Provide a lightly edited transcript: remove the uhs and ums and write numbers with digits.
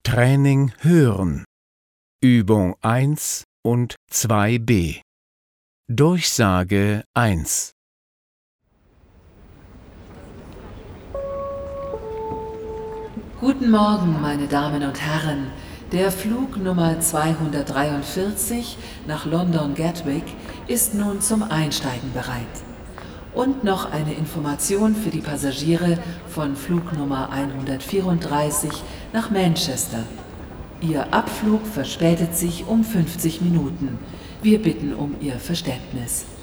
Training hören. Übung 1 und 2b. Durchsage 1. Guten Morgen, meine Damen und Herren. Der Flug Nummer 243 nach London Gatwick ist nun zum Einsteigen bereit. Und noch eine Information für die Passagiere von Flug Nummer 134 nach Manchester. Ihr Abflug verspätet sich um 50 Minuten. Wir bitten um Ihr Verständnis.